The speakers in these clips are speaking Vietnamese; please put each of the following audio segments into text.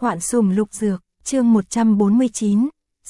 Hoạn sùng lục dược, chương 149,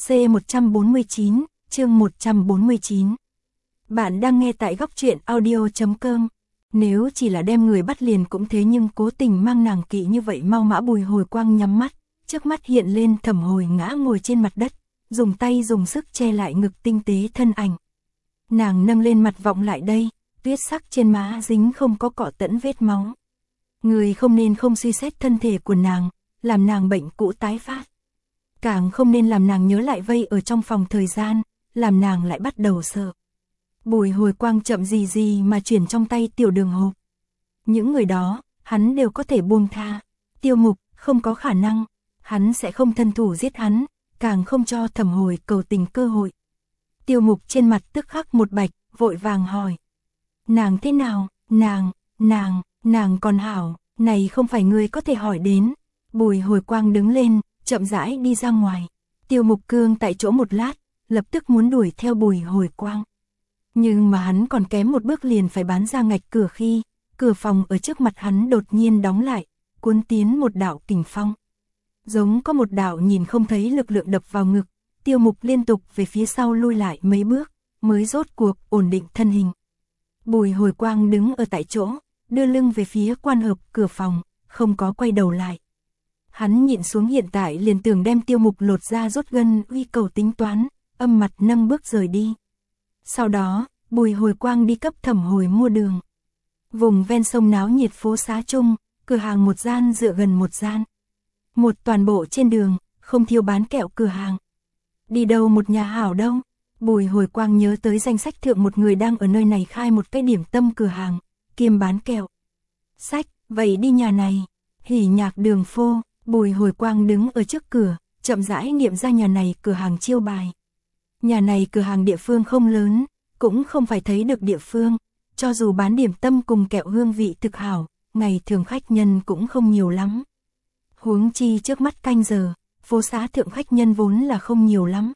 C149, chương 149. Bạn đang nghe tại góc truyện audio.com. Nếu chỉ là đem người bắt liền cũng thế, nhưng cố tình mang nàng kỵ như vậy mau mã. Bùi Hồi Quang nhắm mắt, trước mắt hiện lên Thẩm Hồi ngã ngồi trên mặt đất, dùng tay dùng sức che lại ngực tinh tế thân ảnh. Nàng nâng lên mặt vọng lại đây, tuyết sắc trên má dính không có cọ tẫn vết máu. Người không nên không suy xét thân thể của nàng, làm nàng bệnh cũ tái phát. Càng không nên làm nàng nhớ lại vây ở trong phòng thời gian, làm nàng lại bắt đầu sợ. Bùi Hồi Quang chậm gì mà chuyển trong tay tiểu đường hộp. Những người đó, hắn đều có thể buông tha. Tiêu Mục, không có khả năng, hắn sẽ không thân thủ giết hắn, càng không cho Thẩm Hồi cầu tình cơ hội. Tiêu Mục trên mặt tức khắc một bạch, vội vàng hỏi. Nàng thế nào? Nàng còn hảo, này không phải người có thể hỏi đến. Bùi Hồi Quang đứng lên, chậm rãi đi ra ngoài. Tiêu Mục cương tại chỗ một lát, lập tức muốn đuổi theo Bùi Hồi Quang. Nhưng mà hắn còn kém một bước liền phải bán ra ngạch cửa khi, cửa phòng ở trước mặt hắn đột nhiên đóng lại, cuốn tiến một đạo kình phong. Giống có một đạo nhìn không thấy lực lượng đập vào ngực, Tiêu Mục liên tục về phía sau lui lại mấy bước, mới rốt cuộc ổn định thân hình. Bùi Hồi Quang đứng ở tại chỗ, đưa lưng về phía quan hợp cửa phòng, không có quay đầu lại. Hắn nhịn xuống hiện tại liền tưởng đem Tiêu Mục lột ra rốt gân uy cầu tính toán, âm mặt nâng bước rời đi. Sau đó, Bùi Hồi Quang đi cấp Thẩm Hồi mua đường. Vùng ven sông náo nhiệt phố xá chung, cửa hàng một gian dựa gần một gian. Một toàn bộ trên đường, không thiếu bán kẹo cửa hàng. Đi đâu một nhà hảo đâu? Bùi Hồi Quang nhớ tới danh sách thượng một người đang ở nơi này khai một cái điểm tâm cửa hàng, kiêm bán kẹo. Sách, vậy đi nhà này. Hỉ Nhạc Đường Phô. Bùi Hồi Quang đứng ở trước cửa, chậm rãi niệm ra nhà này cửa hàng chiêu bài. Nhà này cửa hàng địa phương không lớn, cũng không phải thấy được địa phương, cho dù bán điểm tâm cùng kẹo hương vị thực hảo, ngày thường khách nhân cũng không nhiều lắm. Huống chi trước mắt canh giờ, phố xá thượng khách nhân vốn là không nhiều lắm.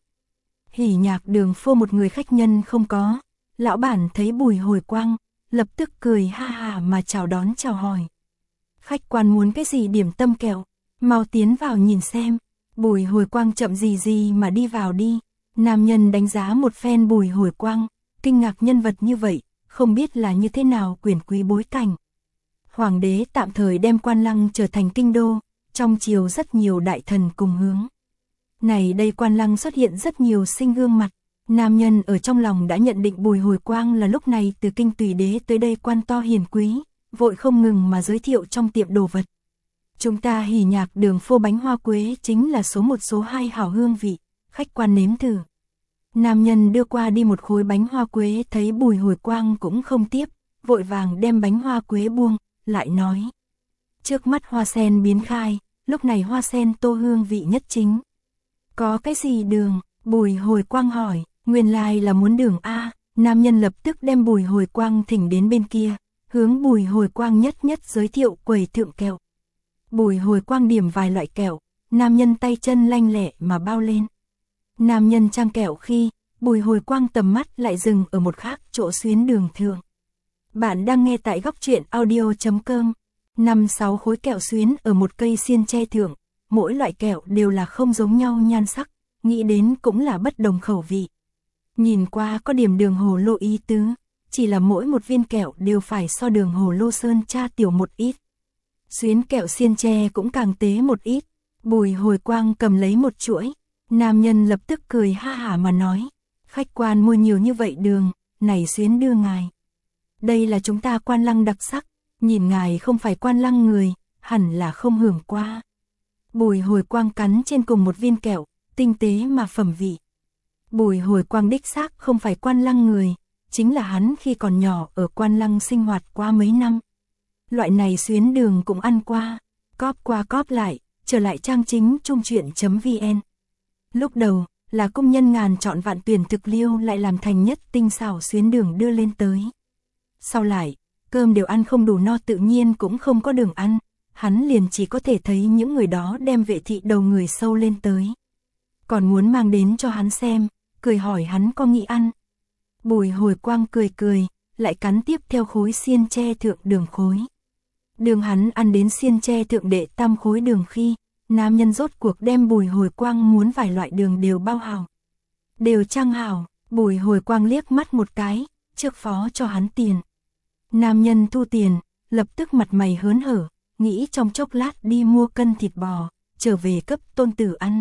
Hỉ Nhạc Đường Phô một người khách nhân không có, lão bản thấy Bùi Hồi Quang, lập tức cười ha ha mà chào đón chào hỏi. Khách quan muốn cái gì điểm tâm kẹo? Mau tiến vào nhìn xem. Bùi Hồi Quang chậm gì mà đi vào đi. Nam nhân đánh giá một phen Bùi Hồi Quang, kinh ngạc nhân vật như vậy, không biết là như thế nào quyền quý bối cảnh. Hoàng đế tạm thời đem Quan Lăng trở thành kinh đô, trong triều rất nhiều đại thần cùng hướng. Này đây Quan Lăng xuất hiện rất nhiều sinh gương mặt. Nam nhân ở trong lòng đã nhận định Bùi Hồi Quang là lúc này từ kinh tùy đế tới đây quan to hiền quý, vội không ngừng mà giới thiệu trong tiệm đồ vật. Chúng ta Hỉ Nhạc Đường Phô bánh hoa quế chính là số 1 số 2 hảo hương vị, khách quan nếm thử. Nam nhân đưa qua đi một khối bánh hoa quế, thấy Bùi Hồi Quang cũng không tiếp, vội vàng đem bánh hoa quế buông, lại nói. Trước mắt hoa sen biến khai, lúc này hoa sen tô hương vị nhất chính. Có cái gì đường? Bùi Hồi Quang hỏi, nguyên lai là muốn đường A. Nam nhân lập tức đem Bùi Hồi Quang thỉnh đến bên kia, hướng Bùi Hồi Quang nhất giới thiệu quầy thượng kẹo. Bùi Hồi Quang điểm vài loại kẹo, nam nhân tay chân lanh lẹ mà bao lên. Nam nhân trang kẹo khi, Bùi Hồi Quang tầm mắt lại dừng ở một khác chỗ xuyến đường thượng. Bạn đang nghe tại góc truyện audio.com. 5-6 khối kẹo xuyến ở một cây xiên tre thượng, mỗi loại kẹo đều là không giống nhau nhan sắc, nghĩ đến cũng là bất đồng khẩu vị. Nhìn qua có điểm đường hồ lô ý tứ, chỉ là mỗi một viên kẹo đều phải so đường hồ lô sơn tra tiểu một ít. Xuyến kẹo xiên tre cũng càng tế một ít. Bùi Hồi Quang cầm lấy một chuỗi. Nam nhân lập tức cười ha hả mà nói. Khách quan mua nhiều như vậy đường, này xuyến đưa ngài. Đây là chúng ta Quan Lăng đặc sắc, nhìn ngài không phải Quan Lăng người, hẳn là không hưởng qua. Bùi Hồi Quang cắn trên cùng một viên kẹo, tinh tế mà phẩm vị. Bùi Hồi Quang đích xác không phải Quan Lăng người, chính là hắn khi còn nhỏ ở Quan Lăng sinh hoạt qua mấy năm. Loại này xuyến đường cũng ăn qua, cóp qua cóp lại, trở lại trang chính trung truyện.vn. Lúc đầu, là công nhân ngàn chọn vạn tuyển thực liêu lại làm thành nhất tinh xảo xuyến đường đưa lên tới. Sau lại, cơm đều ăn không đủ no tự nhiên cũng không có đường ăn, hắn liền chỉ có thể thấy những người đó đem vệ thị đầu người sâu lên tới. Còn muốn mang đến cho hắn xem, cười hỏi hắn có nghĩ ăn. Bùi Hồi Quang cười, lại cắn tiếp theo khối xiên tre thượng đường khối. Đường hắn ăn đến xiên tre thượng đệ tam khối đường khi, nam nhân rốt cuộc đem Bùi Hồi Quang muốn vài loại đường đều bao hào. Đều trang hảo, Bùi Hồi Quang liếc mắt một cái, trước phó cho hắn tiền. Nam nhân thu tiền, lập tức mặt mày hớn hở, nghĩ trong chốc lát đi mua cân thịt bò, trở về cấp tôn tử ăn.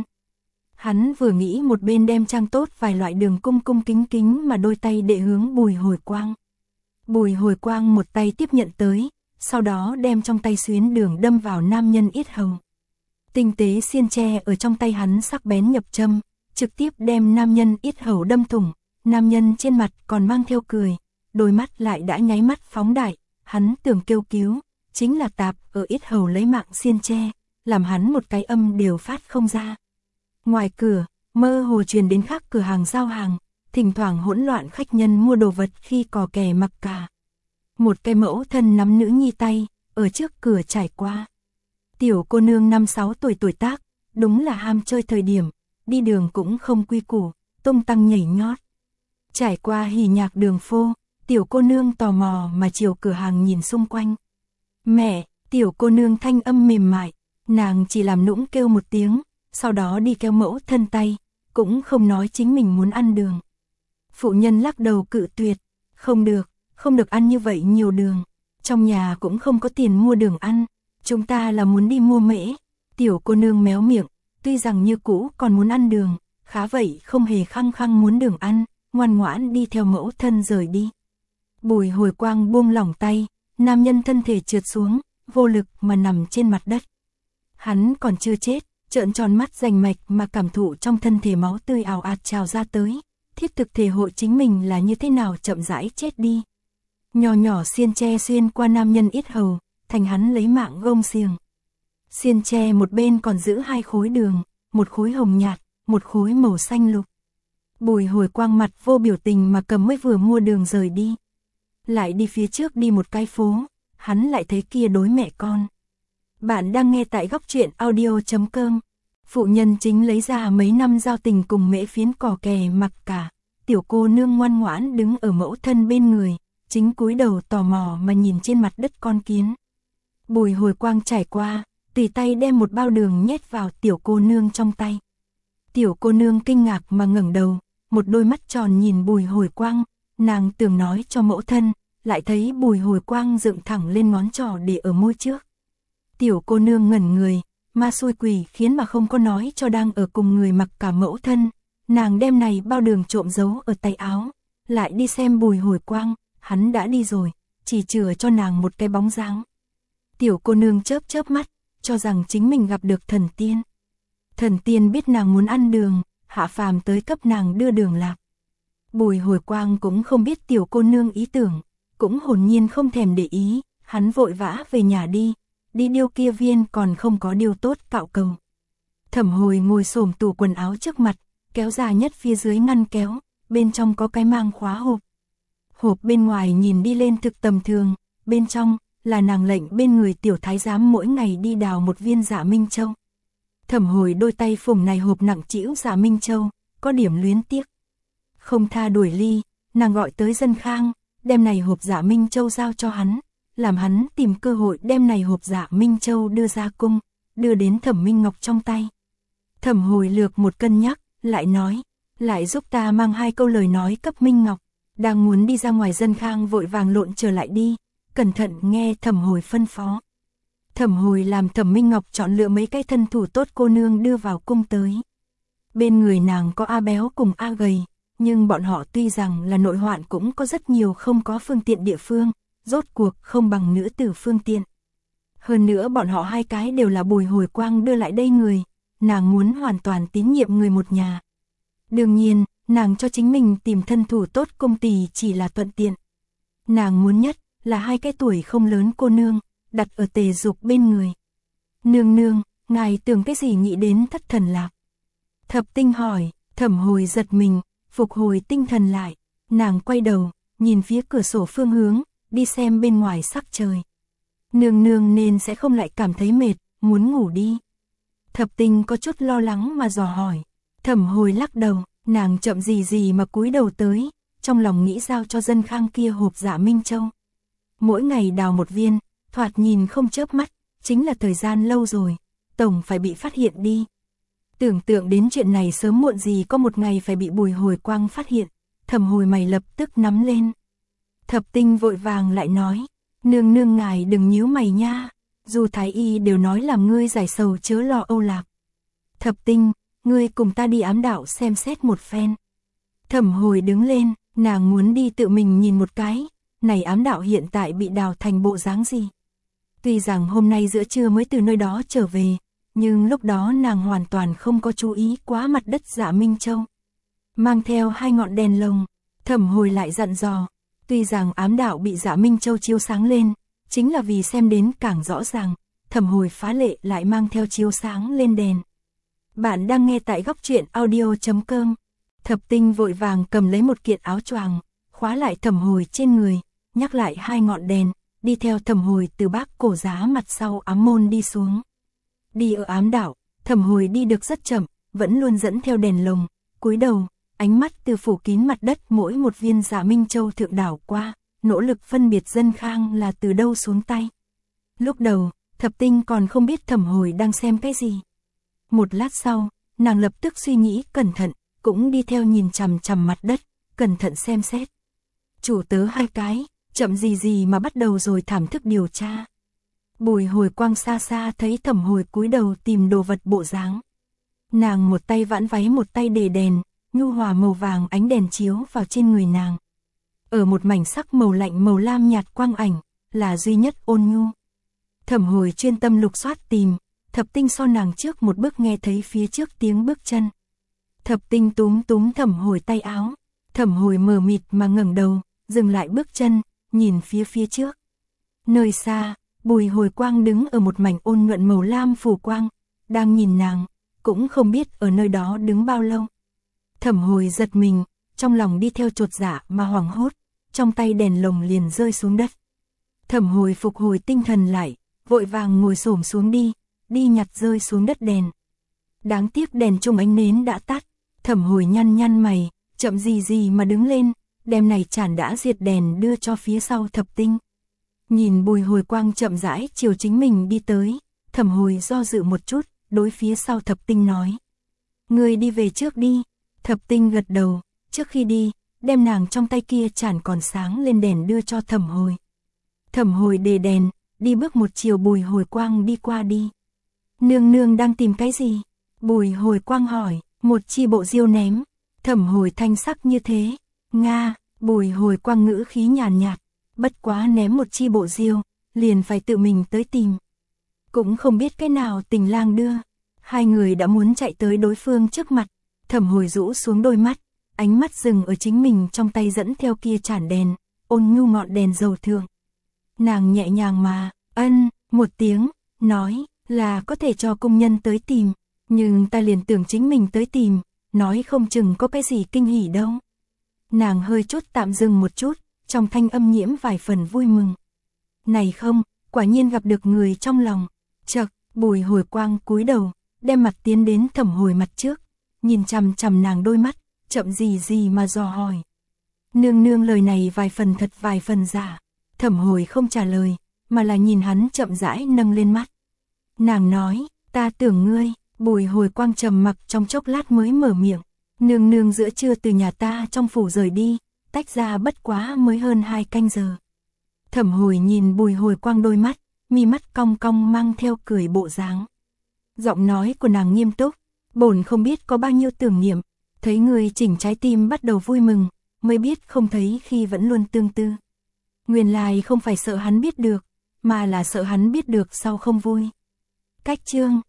Hắn vừa nghĩ một bên đem trang tốt vài loại đường cung cung kính kính mà đôi tay đệ hướng Bùi Hồi Quang. Bùi Hồi Quang một tay tiếp nhận tới, sau đó đem trong tay xuyến đường đâm vào nam nhân yết hầu. Tinh tế xiên tre ở trong tay hắn sắc bén nhập châm, trực tiếp đem nam nhân yết hầu đâm thủng, nam nhân trên mặt còn mang theo cười, đôi mắt lại đã nháy mắt phóng đại, hắn tưởng kêu cứu, chính là tạp ở yết hầu lấy mạng xiên tre, làm hắn một cái âm đều phát không ra. Ngoài cửa, mơ hồ truyền đến khác cửa hàng giao hàng, thỉnh thoảng hỗn loạn khách nhân mua đồ vật khi cò kè mặc cả. Một cái mẫu thân nắm nữ nhi tay, ở trước cửa trải qua. Tiểu cô nương 5-6 tuổi tác, đúng là ham chơi thời điểm, đi đường cũng không quy củ, tung tăng nhảy nhót. Trải qua hỉ nhạc đường phô, tiểu cô nương tò mò mà chiều cửa hàng nhìn xung quanh. Mẹ, tiểu cô nương thanh âm mềm mại, nàng chỉ làm nũng kêu một tiếng, sau đó đi kéo mẫu thân tay, cũng không nói chính mình muốn ăn đường. Phụ nhân lắc đầu cự tuyệt, không được ăn như vậy nhiều đường, trong nhà cũng không có tiền mua đường ăn, chúng ta là muốn đi mua mễ. Tiểu cô nương méo miệng, tuy rằng như cũ còn muốn ăn đường, khá vậy không hề khăng khăng muốn đường ăn, ngoan ngoãn đi theo mẫu thân rời đi. Bùi Hồi Quang buông lỏng tay, nam nhân thân thể trượt xuống, vô lực mà nằm trên mặt đất. Hắn còn chưa chết, trợn tròn mắt rành mạch mà cảm thụ trong thân thể máu tươi ào ạt trào ra tới, thiết thực thể hội chính mình là như thế nào chậm rãi chết đi. Nhỏ nhỏ xiên tre xuyên qua nam nhân yết hầu, thành hắn lấy mạng gông xiềng. Xiên tre một bên còn giữ 2 khối đường, một khối hồng nhạt, một khối màu xanh lục. Bùi Hồi Quang mặt vô biểu tình mà cầm mới vừa mua đường rời đi. Lại đi phía trước đi một cái phố, hắn lại thấy kia đối mẹ con. Bạn đang nghe tại góc truyện audio.com. Phụ nhân chính lấy ra mấy năm giao tình cùng mễ phiến cò kè mặc cả. Tiểu cô nương ngoan ngoãn đứng ở mẫu thân bên người, chính cúi đầu tò mò mà nhìn trên mặt đất con kiến. Bùi Hồi Quang trải qua, tùy tay đem một bao đường nhét vào tiểu cô nương trong tay. Tiểu cô nương kinh ngạc mà ngẩng đầu, một đôi mắt tròn nhìn Bùi Hồi Quang, nàng tưởng nói cho mẫu thân, lại thấy Bùi Hồi Quang dựng thẳng lên ngón trỏ để ở môi trước. Tiểu cô nương ngẩn người, ma xui quỷ khiến mà không có nói cho đang ở cùng người mặc cả mẫu thân, nàng đem này bao đường trộm giấu ở tay áo, lại đi xem Bùi Hồi Quang, hắn đã đi rồi, chỉ chừa cho nàng một cái bóng dáng. Tiểu cô nương chớp chớp mắt, cho rằng chính mình gặp được thần tiên. Thần tiên biết nàng muốn ăn đường, hạ phàm tới cấp nàng đưa đường lạc. Bùi Hồi Quang cũng không biết tiểu cô nương ý tưởng, cũng hồn nhiên không thèm để ý, hắn vội vã về nhà đi điêu kia viên còn không có điều tốt cạo cầu. Thẩm Hồi ngồi xổm tủ quần áo trước mặt, kéo ra nhất phía dưới ngăn kéo, bên trong có cái mang khóa hộp. Hộp bên ngoài nhìn đi lên thực tầm thường, bên trong là nàng lệnh bên người tiểu thái giám mỗi ngày đi đào một viên Dạ Minh Châu. Thẩm Hồi đôi tay phủng này hộp nặng trĩu Dạ Minh Châu, có điểm luyến tiếc. Không tha đuổi ly, nàng gọi tới Dân Khang, đem này hộp Dạ Minh Châu giao cho hắn, làm hắn tìm cơ hội đem này hộp Dạ Minh Châu đưa ra cung, đưa đến Thẩm Minh Ngọc trong tay. Thẩm Hồi lược một cân nhắc, lại nói, lại giúp ta mang 2 câu lời nói cấp Minh Ngọc. Đang muốn đi ra ngoài, Dân Khang vội vàng lộn trở lại đi, cẩn thận nghe Thẩm Hồi phân phó. Thẩm Hồi làm Thẩm Minh Ngọc chọn lựa mấy cái thân thủ tốt cô nương đưa vào cung tới. Bên người nàng có A Béo cùng A Gầy, nhưng bọn họ tuy rằng là nội hoạn cũng có rất nhiều không có phương tiện địa phương, rốt cuộc không bằng nữ tử phương tiện. Hơn nữa bọn họ 2 cái đều là Bùi Hồi Quang đưa lại đây người, nàng muốn hoàn toàn tín nhiệm người một nhà. Đương nhiên, nàng cho chính mình tìm thân thủ tốt công tỳ chỉ là thuận tiện. Nàng muốn nhất là 2 cái tuổi không lớn cô nương, đặt ở Tề Dục bên người. Nương nương, ngài tưởng cái gì nghĩ đến Thất Thần Lạc? Thập Tinh hỏi. Thẩm Hồi giật mình, phục hồi tinh thần lại, nàng quay đầu, nhìn phía cửa sổ phương hướng, đi xem bên ngoài sắc trời. Nương nương nên sẽ không lại cảm thấy mệt, muốn ngủ đi. Thập Tinh có chút lo lắng mà dò hỏi. Thẩm Hồi lắc đầu, nàng chậm gì mà cúi đầu tới, trong lòng nghĩ giao cho Dân Khang kia hộp Dạ Minh Châu. Mỗi ngày đào một viên, thoạt nhìn không chớp mắt, chính là thời gian lâu rồi, tổng phải bị phát hiện đi. Tưởng tượng đến chuyện này sớm muộn gì có một ngày phải bị Bùi Hồi Quang phát hiện, Thẩm Hồi mày lập tức nắm lên. Thập Tinh vội vàng lại nói, nương nương ngài đừng nhíu mày nha, dù thái y đều nói làm ngươi giải sầu chớ lo âu lạc. Thập Tinh, ngươi cùng ta đi ám đạo xem xét một phen. Thẩm Hồi đứng lên, nàng muốn đi tự mình nhìn một cái, này ám đạo hiện tại bị đào thành bộ dáng gì. Tuy rằng hôm nay giữa trưa mới từ nơi đó trở về, nhưng lúc đó nàng hoàn toàn không có chú ý quá mặt đất Dạ Minh Châu. Mang theo 2 ngọn đèn lồng, Thẩm Hồi lại dặn dò, tuy rằng ám đạo bị Dạ Minh Châu chiếu sáng lên, chính là vì xem đến càng rõ ràng, Thẩm Hồi phá lệ lại mang theo chiếu sáng lên đèn. Bạn đang nghe tại góc truyện audio.com. Thập Tinh vội vàng cầm lấy một kiện áo choàng, khóa lại Thẩm Hồi trên người, nhắc lại 2 ngọn đèn, đi theo Thẩm Hồi từ Bác Cổ Giá mặt sau ám môn đi xuống. Đi ở ám đạo, Thẩm Hồi đi được rất chậm, vẫn luôn dẫn theo đèn lồng, cúi đầu, ánh mắt từ phủ kín mặt đất mỗi một viên Dạ Minh Châu thượng đảo qua, nỗ lực phân biệt dân khang là từ đâu xuống tay. Lúc đầu, Thập Tinh còn không biết Thẩm Hồi đang xem cái gì. Một lát sau, nàng lập tức suy nghĩ cẩn thận, cũng đi theo nhìn chằm chằm mặt đất, cẩn thận xem xét. Chủ tớ 2 cái, chậm gì mà bắt đầu rồi thảm thức điều tra. Bùi Hồi Quang xa xa thấy Thẩm Hồi cúi đầu tìm đồ vật bộ dáng. Nàng một tay vãn váy một tay để đèn, nhu hòa màu vàng ánh đèn chiếu vào trên người nàng. Ở một mảnh sắc màu lạnh màu lam nhạt quang ảnh, là duy nhất ôn nhu. Thẩm Hồi chuyên tâm lục soát tìm, Thập Tinh so nàng trước một bước nghe thấy phía trước tiếng bước chân. Thập Tinh túm Thẩm Hồi tay áo, Thẩm Hồi mờ mịt mà ngẩng đầu, dừng lại bước chân, nhìn phía trước. Nơi xa, Bùi Hồi Quang đứng ở một mảnh ôn nhuận màu lam phủ quang, đang nhìn nàng, cũng không biết ở nơi đó đứng bao lâu. Thẩm Hồi giật mình, trong lòng đi theo chột dạ mà hoảng hốt, trong tay đèn lồng liền rơi xuống đất. Thẩm Hồi phục hồi tinh thần lại, vội vàng ngồi xổm xuống đi nhặt rơi xuống đất đèn. Đáng tiếc đèn chung ánh nến đã tắt, Thẩm Hồi nhăn mày, chậm gì mà đứng lên, đem này chản đã diệt đèn đưa cho phía sau Thập Tinh. Nhìn Bùi Hồi Quang chậm rãi chiều chính mình đi tới, Thẩm Hồi do dự một chút, đối phía sau Thập Tinh nói. Người đi về trước đi. Thập Tinh gật đầu, trước khi đi, đem nàng trong tay kia chản còn sáng lên đèn đưa cho Thẩm Hồi. Thẩm Hồi đề đèn, đi bước một chiều Bùi Hồi Quang đi qua đi. Nương nương đang tìm cái gì? Bùi Hồi Quang hỏi, một chi bộ diêu ném. Thẩm Hồi thanh sắc như thế. Nga, Bùi Hồi Quang ngữ khí nhàn nhạt, bất quá ném một chi bộ diêu, liền phải tự mình tới tìm. Cũng không biết cái nào Tình Lang đưa. 2 người đã muốn chạy tới đối phương trước mặt, Thẩm Hồi rũ xuống đôi mắt, ánh mắt dừng ở chính mình trong tay dẫn theo kia chản đèn, ôn nhu ngọn đèn dầu thường. Nàng nhẹ nhàng mà, một tiếng, nói là có thể cho công nhân tới tìm, nhưng ta liền tưởng chính mình tới tìm, nói không chừng có cái gì kinh hỉ đâu. Nàng hơi chút tạm dừng một chút, trong thanh âm nhiễm vài phần vui mừng. Này không, quả nhiên gặp được người trong lòng. Chậc, Bùi Hồi Quang cúi đầu, đem mặt tiến đến Thẩm Hồi mặt trước, nhìn chằm chằm nàng đôi mắt, chậm gì mà dò hỏi. Nương nương lời này vài phần thật vài phần giả. Thẩm Hồi không trả lời, mà là nhìn hắn chậm rãi nâng lên mắt. Nàng nói, ta tưởng ngươi. Bùi Hồi Quang trầm mặc trong chốc lát mới mở miệng. Nương nương giữa trưa từ nhà ta trong phủ rời đi, tách ra bất quá mới hơn 2 canh giờ. Thẩm Hồi nhìn Bùi Hồi Quang đôi mắt, mi mắt cong cong mang theo cười bộ dáng. Giọng nói của nàng nghiêm túc, bổn không biết có bao nhiêu tưởng niệm, thấy người chỉnh trái tim bắt đầu vui mừng, mới biết không thấy khi vẫn luôn tương tư. Nguyên lai không phải sợ hắn biết được, mà là sợ hắn biết được sau không vui. Cách chương